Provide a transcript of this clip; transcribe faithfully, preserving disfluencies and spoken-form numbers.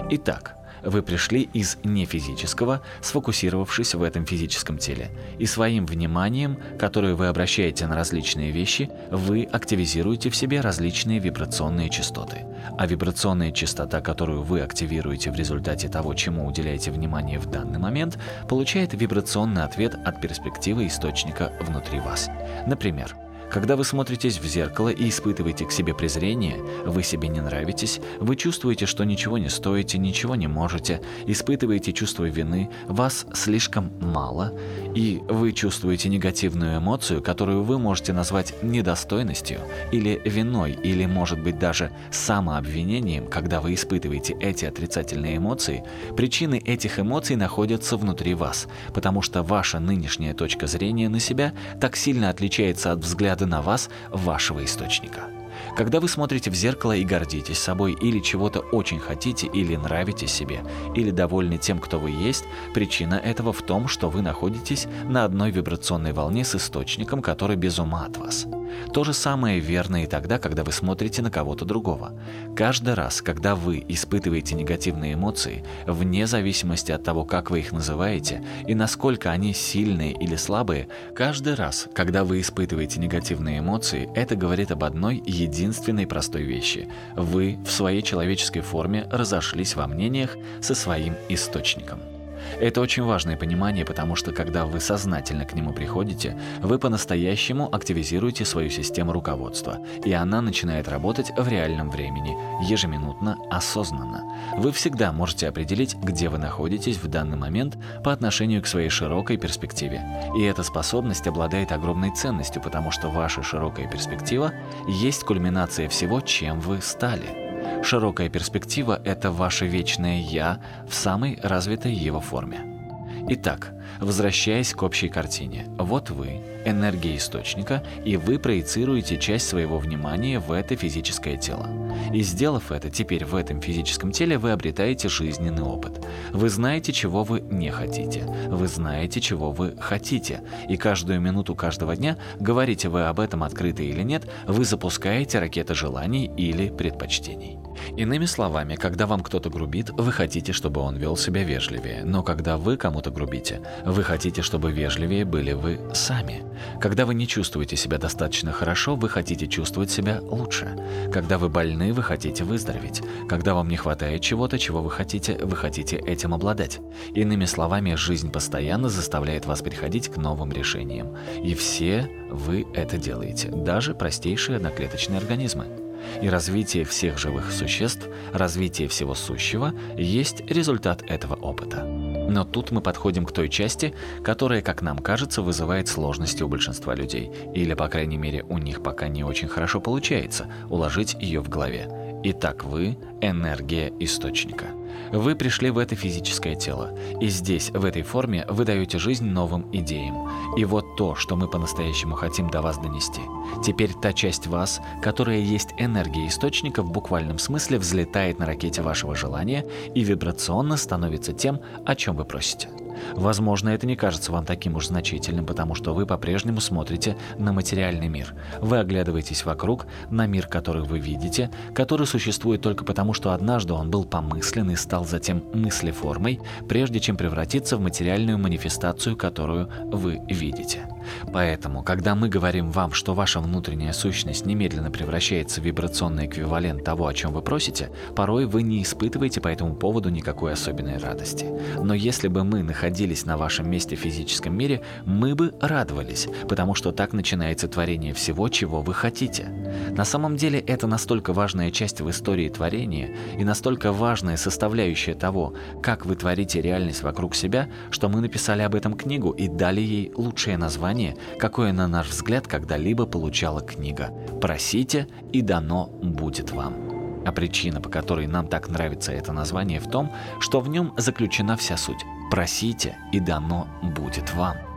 Итак, вы пришли из нефизического, сфокусировавшись в этом физическом теле, и своим вниманием, которое вы обращаете на различные вещи, вы активизируете в себе различные вибрационные частоты. А вибрационная частота, которую вы активируете в результате того, чему уделяете внимание в данный момент, получает вибрационный ответ от перспективы источника внутри вас. Например, когда вы смотритесь в зеркало и испытываете к себе презрение, вы себе не нравитесь, вы чувствуете, что ничего не стоите, ничего не можете, испытываете чувство вины, вас слишком мало, и вы чувствуете негативную эмоцию, которую вы можете назвать недостойностью или виной, или, может быть, даже самообвинением. Когда вы испытываете эти отрицательные эмоции, причины этих эмоций находятся внутри вас, потому что ваша нынешняя точка зрения на себя так сильно отличается от взгляда на вас, вашего источника. Когда вы смотрите в зеркало и гордитесь собой, или чего-то очень хотите, или нравитесь себе, или довольны тем, кто вы есть, причина этого в том, что вы находитесь на одной вибрационной волне с источником, который без ума от вас. То же самое верно и тогда, когда вы смотрите на кого-то другого. Каждый раз, когда вы испытываете негативные эмоции, вне зависимости от того, как вы их называете и насколько они сильные или слабые, каждый раз, когда вы испытываете негативные эмоции, это говорит об одной единственной простой вещи. Вы в своей человеческой форме разошлись во мнениях со своим источником. Это очень важное понимание, потому что когда вы сознательно к нему приходите, вы по-настоящему активизируете свою систему руководства, и она начинает работать в реальном времени, ежеминутно, осознанно. Вы всегда можете определить, где вы находитесь в данный момент по отношению к своей широкой перспективе. И эта способность обладает огромной ценностью, потому что ваша широкая перспектива есть кульминация всего, чем вы стали. Широкая перспектива – это ваше вечное «я» в самой развитой его форме. Итак, возвращаясь к общей картине, вот вы, энергия источника, и вы проецируете часть своего внимания в это физическое тело. И сделав это, теперь в этом физическом теле вы обретаете жизненный опыт. Вы знаете, чего вы не хотите. Вы знаете, чего вы хотите. И каждую минуту каждого дня, говорите вы об этом открыто или нет, вы запускаете ракеты желаний или предпочтений. Иными словами, когда вам кто-то грубит, вы хотите, чтобы он вел себя вежливее. Но когда вы кому-то грубите, вы хотите, чтобы вежливее были вы сами. Когда вы не чувствуете себя достаточно хорошо, вы хотите чувствовать себя лучше. Когда вы больны, вы хотите выздороветь. Когда вам не хватает чего-то, чего вы хотите, вы хотите этим обладать. Иными словами, жизнь постоянно заставляет вас приходить к новым решениям. И все вы это делаете, даже простейшие одноклеточные организмы. И развитие всех живых существ, развитие всего сущего есть результат этого опыта. Но тут мы подходим к той части, которая, как нам кажется, вызывает сложности у большинства людей. Или, по крайней мере, у них пока не очень хорошо получается уложить ее в голове. Итак, вы – энергия источника. Вы пришли в это физическое тело, и здесь, в этой форме, вы даете жизнь новым идеям. И вот то, что мы по-настоящему хотим до вас донести. Теперь та часть вас, которая есть энергия источника, в буквальном смысле взлетает на ракете вашего желания и вибрационно становится тем, о чем вы просите. Возможно, это не кажется вам таким уж значительным, потому что вы по-прежнему смотрите на материальный мир. Вы оглядываетесь вокруг, на мир, который вы видите, который существует только потому, что однажды он был помыслен и стал затем мыслеформой, прежде чем превратиться в материальную манифестацию, которую вы видите. Поэтому, когда мы говорим вам, что ваша внутренняя сущность немедленно превращается в вибрационный эквивалент того, о чем вы просите, порой вы не испытываете по этому поводу никакой особенной радости. Но если бы мы находились на вашем месте в физическом мире, мы бы радовались, потому что так начинается творение всего, чего вы хотите. На самом деле это настолько важная часть в истории творения и настолько важная составляющая того, как вы творите реальность вокруг себя, что мы написали об этом книгу и дали ей лучшее название, какое, на наш взгляд, когда-либо получала книга. «Просите, и дано будет вам». А причина, по которой нам так нравится это название, в том, что в нем заключена вся суть. «Просите, и дано будет вам».